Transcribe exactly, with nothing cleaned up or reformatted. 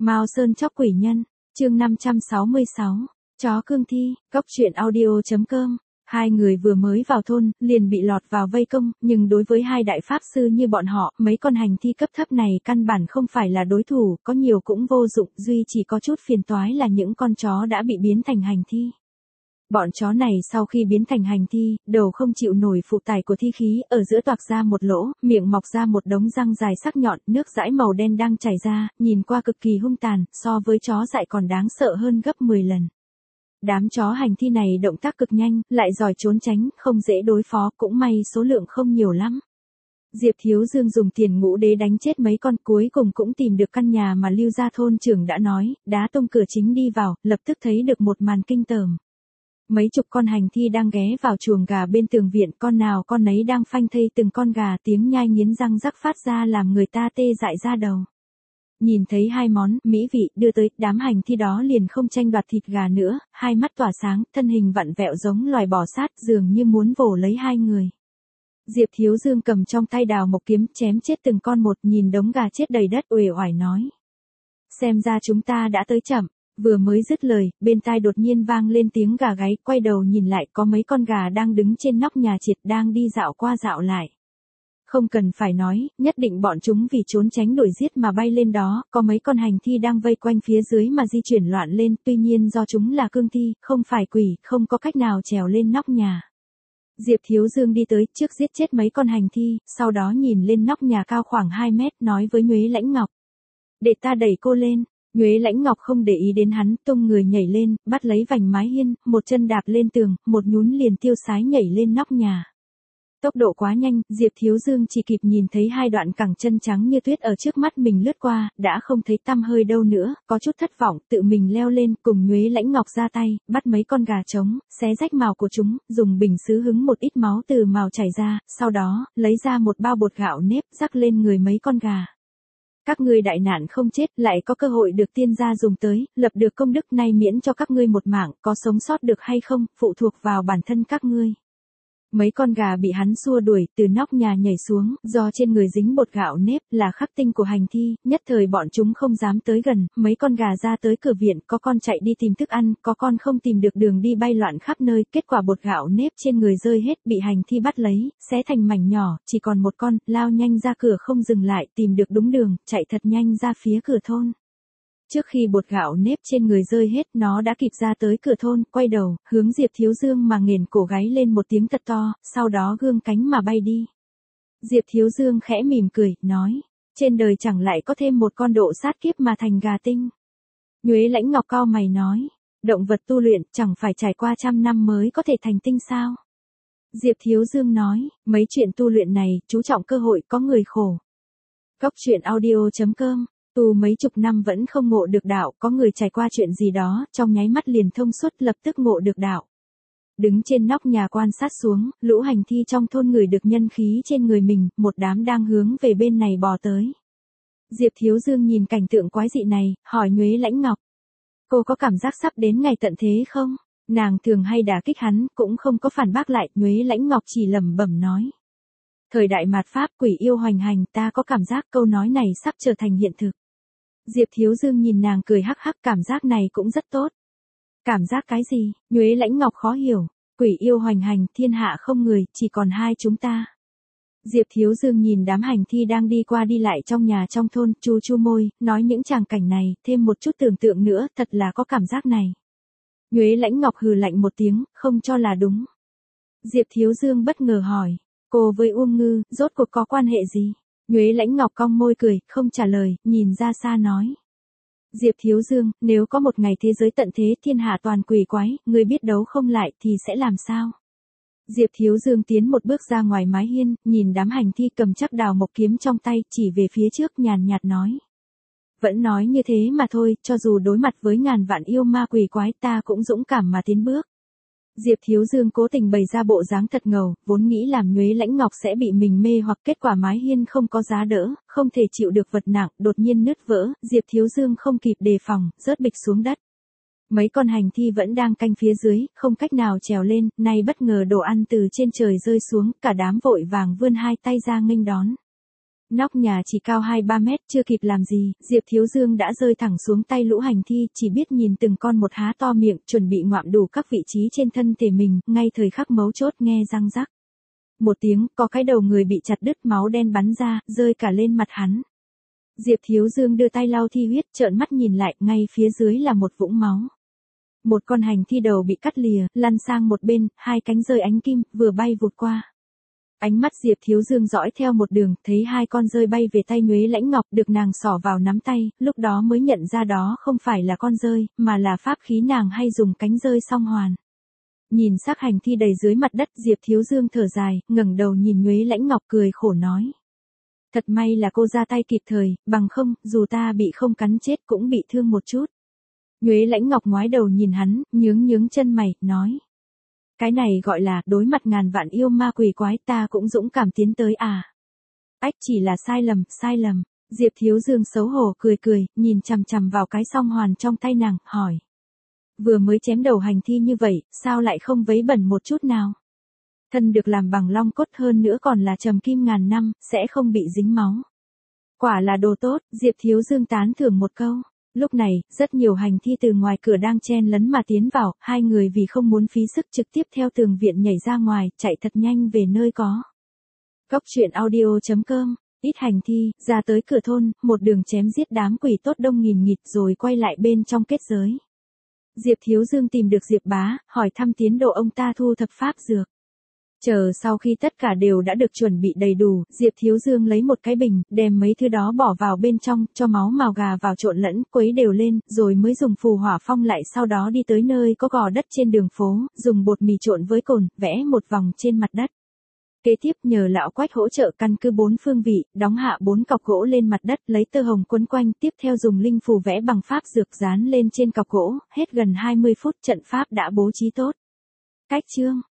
Mao Sơn chóc quỷ nhân, chương năm trăm sáu mươi sáu, chó cương thi, góc truyện audio chấm com. Hai người vừa mới vào thôn, liền bị lọt vào vây công, nhưng đối với hai đại pháp sư như bọn họ, mấy con hành thi cấp thấp này căn bản không phải là đối thủ, có nhiều cũng vô dụng, duy chỉ có chút phiền toái là những con chó đã bị biến thành hành thi. Bọn chó này sau khi biến thành hành thi, đầu không chịu nổi phụ tải của thi khí, ở giữa toạc ra một lỗ, miệng mọc ra một đống răng dài sắc nhọn, nước dãi màu đen đang chảy ra, nhìn qua cực kỳ hung tàn, so với chó dại còn đáng sợ hơn gấp mười lần. Đám chó hành thi này động tác cực nhanh, lại giỏi trốn tránh, không dễ đối phó, cũng may số lượng không nhiều lắm. Diệp Thiếu Dương dùng tiền ngũ đế đánh chết mấy con, cuối cùng cũng tìm được căn nhà mà Lưu gia thôn trưởng đã nói, đá tung cửa chính đi vào, lập tức thấy được một màn kinh tởm. Mấy chục con hành thi đang ghé vào chuồng gà bên tường viện, con nào con nấy đang phanh thây từng con gà, tiếng nhai nghiến răng rắc phát ra làm người ta tê dại da đầu. Nhìn thấy hai món mỹ vị đưa tới, đám hành thi đó liền không tranh đoạt thịt gà nữa, hai mắt tỏa sáng, thân hình vặn vẹo giống loài bò sát, dường như muốn vồ lấy hai người. Diệp Thiếu Dương cầm trong tay đào mộc kiếm, chém chết từng con một, nhìn đống gà chết đầy đất uể oải nói: xem ra chúng ta đã tới chậm. Vừa mới dứt lời, bên tai đột nhiên vang lên tiếng gà gáy, quay đầu nhìn lại, có mấy con gà đang đứng trên nóc nhà triệt, đang đi dạo qua dạo lại. Không cần phải nói, nhất định bọn chúng vì trốn tránh đuổi giết mà bay lên đó, có mấy con hành thi đang vây quanh phía dưới mà di chuyển loạn lên, tuy nhiên do chúng là cương thi, không phải quỷ, không có cách nào trèo lên nóc nhà. Diệp Thiếu Dương đi tới, trước giết chết mấy con hành thi, sau đó nhìn lên nóc nhà cao khoảng hai mét, nói với Nhuế Lãnh Ngọc: để ta đẩy cô lên. Nhuế Lãnh Ngọc không để ý đến hắn, tung người nhảy lên, bắt lấy vành mái hiên, một chân đạp lên tường, một nhún liền tiêu sái nhảy lên nóc nhà. Tốc độ quá nhanh, Diệp Thiếu Dương chỉ kịp nhìn thấy hai đoạn cẳng chân trắng như tuyết ở trước mắt mình lướt qua, đã không thấy tăm hơi đâu nữa, có chút thất vọng, tự mình leo lên, cùng Nhuế Lãnh Ngọc ra tay, bắt mấy con gà trống, xé rách mào của chúng, dùng bình sứ hứng một ít máu từ mào chảy ra, sau đó, lấy ra một bao bột gạo nếp, rắc lên người mấy con gà. Các ngươi đại nạn không chết, lại có cơ hội được tiên gia dùng tới, lập được công đức, nay miễn cho các ngươi một mạng, có sống sót được hay không, phụ thuộc vào bản thân các ngươi. Mấy con gà bị hắn xua đuổi, từ nóc nhà nhảy xuống, do trên người dính bột gạo nếp, là khắc tinh của hành thi, nhất thời bọn chúng không dám tới gần, mấy con gà ra tới cửa viện, có con chạy đi tìm thức ăn, có con không tìm được đường đi bay loạn khắp nơi, kết quả bột gạo nếp trên người rơi hết, bị hành thi bắt lấy, xé thành mảnh nhỏ, chỉ còn một con, lao nhanh ra cửa không dừng lại, tìm được đúng đường, chạy thật nhanh ra phía cửa thôn. Trước khi bột gạo nếp trên người rơi hết, nó đã kịp ra tới cửa thôn, quay đầu, hướng Diệp Thiếu Dương mà nghển cổ gáy lên một tiếng thật to, sau đó gương cánh mà bay đi. Diệp Thiếu Dương khẽ mỉm cười, nói: trên đời chẳng lại có thêm một con độ sát kiếp mà thành gà tinh. Nhuế Lãnh Ngọc cau mày nói: động vật tu luyện chẳng phải trải qua trăm năm mới có thể thành tinh sao? Diệp Thiếu Dương nói: mấy chuyện tu luyện này, chú trọng cơ hội, có người khổ. Góc truyện audio chấm com. Tu mấy chục năm vẫn không ngộ được đạo, có người trải qua chuyện gì đó, trong nháy mắt liền thông suốt, lập tức ngộ được đạo. Đứng trên nóc nhà quan sát xuống, lũ hành thi trong thôn người được nhân khí trên người mình, một đám đang hướng về bên này bò tới. Diệp Thiếu Dương nhìn cảnh tượng quái dị này, hỏi Nhuế Lãnh Ngọc: cô có cảm giác sắp đến ngày tận thế không? Nàng thường hay đả kích hắn, cũng không có phản bác lại, Nhuế Lãnh Ngọc chỉ lẩm bẩm nói: thời đại mạt Pháp quỷ yêu hoành hành, ta có cảm giác câu nói này sắp trở thành hiện thực. Diệp Thiếu Dương nhìn nàng cười hắc hắc, cảm giác này cũng rất tốt. Cảm giác cái gì? Nhuế Lãnh Ngọc khó hiểu. Quỷ yêu hoành hành, thiên hạ không người, chỉ còn hai chúng ta. Diệp Thiếu Dương nhìn đám hành thi đang đi qua đi lại trong nhà trong thôn, chu chu môi, nói những tràng cảnh này, thêm một chút tưởng tượng nữa, thật là có cảm giác này. Nhuế Lãnh Ngọc hừ lạnh một tiếng, không cho là đúng. Diệp Thiếu Dương bất ngờ hỏi: cô với Uông Ngư, rốt cuộc có quan hệ gì? Nhuế Lãnh Ngọc cong môi cười, không trả lời, nhìn ra xa nói: Diệp Thiếu Dương, nếu có một ngày thế giới tận thế, thiên hạ toàn quỷ quái, người biết đấu không lại thì sẽ làm sao? Diệp Thiếu Dương tiến một bước ra ngoài mái hiên, nhìn đám hành thi cầm chắc đào mộc kiếm trong tay, chỉ về phía trước nhàn nhạt nói: vẫn nói như thế mà thôi, cho dù đối mặt với ngàn vạn yêu ma quỷ quái, ta cũng dũng cảm mà tiến bước. Diệp Thiếu Dương cố tình bày ra bộ dáng thật ngầu, vốn nghĩ làm Nhuế Lãnh Ngọc sẽ bị mình mê hoặc, kết quả mái hiên không có giá đỡ, không thể chịu được vật nặng, đột nhiên nứt vỡ, Diệp Thiếu Dương không kịp đề phòng, rớt bịch xuống đất. Mấy con hành thi vẫn đang canh phía dưới, không cách nào trèo lên, nay bất ngờ đồ ăn từ trên trời rơi xuống, cả đám vội vàng vươn hai tay ra nghênh đón. Nóc nhà chỉ cao hai ba mét, chưa kịp làm gì, Diệp Thiếu Dương đã rơi thẳng xuống tay lũ hành thi, chỉ biết nhìn từng con một há to miệng, chuẩn bị ngoạm đủ các vị trí trên thân thể mình, ngay thời khắc mấu chốt nghe răng rắc. Một tiếng, có cái đầu người bị chặt đứt, máu đen bắn ra, rơi cả lên mặt hắn. Diệp Thiếu Dương đưa tay lau thi huyết, trợn mắt nhìn lại, ngay phía dưới là một vũng máu. Một con hành thi đầu bị cắt lìa, lăn sang một bên, hai cánh rơi ánh kim, vừa bay vụt qua. Ánh mắt Diệp Thiếu Dương dõi theo một đường, thấy hai con rơi bay về tay Nhuế Lãnh Ngọc, được nàng xỏ vào nắm tay, lúc đó mới nhận ra đó không phải là con rơi, mà là pháp khí nàng hay dùng cánh rơi song hoàn. Nhìn xác hành thi đầy dưới mặt đất, Diệp Thiếu Dương thở dài, ngẩng đầu nhìn Nhuế Lãnh Ngọc cười khổ nói. Thật may là cô ra tay kịp thời, bằng không, dù ta bị không cắn chết cũng bị thương một chút. Nhuế Lãnh Ngọc ngoái đầu nhìn hắn, nhướng nhướng chân mày, nói. Cái này gọi là, đối mặt ngàn vạn yêu ma quỷ quái, ta cũng dũng cảm tiến tới à. Ách, chỉ là sai lầm, sai lầm. Diệp Thiếu Dương xấu hổ cười cười, nhìn chằm chằm vào cái song hoàn trong tay nàng, hỏi. Vừa mới chém đầu hành thi như vậy, sao lại không vấy bẩn một chút nào? Thân được làm bằng long cốt, hơn nữa còn là trầm kim ngàn năm, sẽ không bị dính máu. Quả là đồ tốt, Diệp Thiếu Dương tán thưởng một câu. Lúc này, rất nhiều hành thi từ ngoài cửa đang chen lấn mà tiến vào, hai người vì không muốn phí sức trực tiếp theo tường viện nhảy ra ngoài, chạy thật nhanh về nơi có. Cốc truyện audio chấm com, ít hành thi, ra tới cửa thôn, một đường chém giết đám quỷ tốt đông nghìn nghịt rồi quay lại bên trong kết giới. Diệp Thiếu Dương tìm được Diệp Bá, hỏi thăm tiến độ ông ta thu thập pháp dược. Chờ sau khi tất cả đều đã được chuẩn bị đầy đủ, Diệp Thiếu Dương lấy một cái bình, đem mấy thứ đó bỏ vào bên trong, cho máu mào gà vào trộn lẫn, quấy đều lên, rồi mới dùng phù hỏa phong lại, sau đó đi tới nơi có gò đất trên đường phố, dùng bột mì trộn với cồn, vẽ một vòng trên mặt đất. Kế tiếp nhờ lão Quách hỗ trợ căn cứ bốn phương vị, đóng hạ bốn cọc gỗ lên mặt đất, lấy tơ hồng quấn quanh, tiếp theo dùng linh phù vẽ bằng pháp dược dán lên trên cọc gỗ, hết gần hai mươi phút trận pháp đã bố trí tốt. Cách chương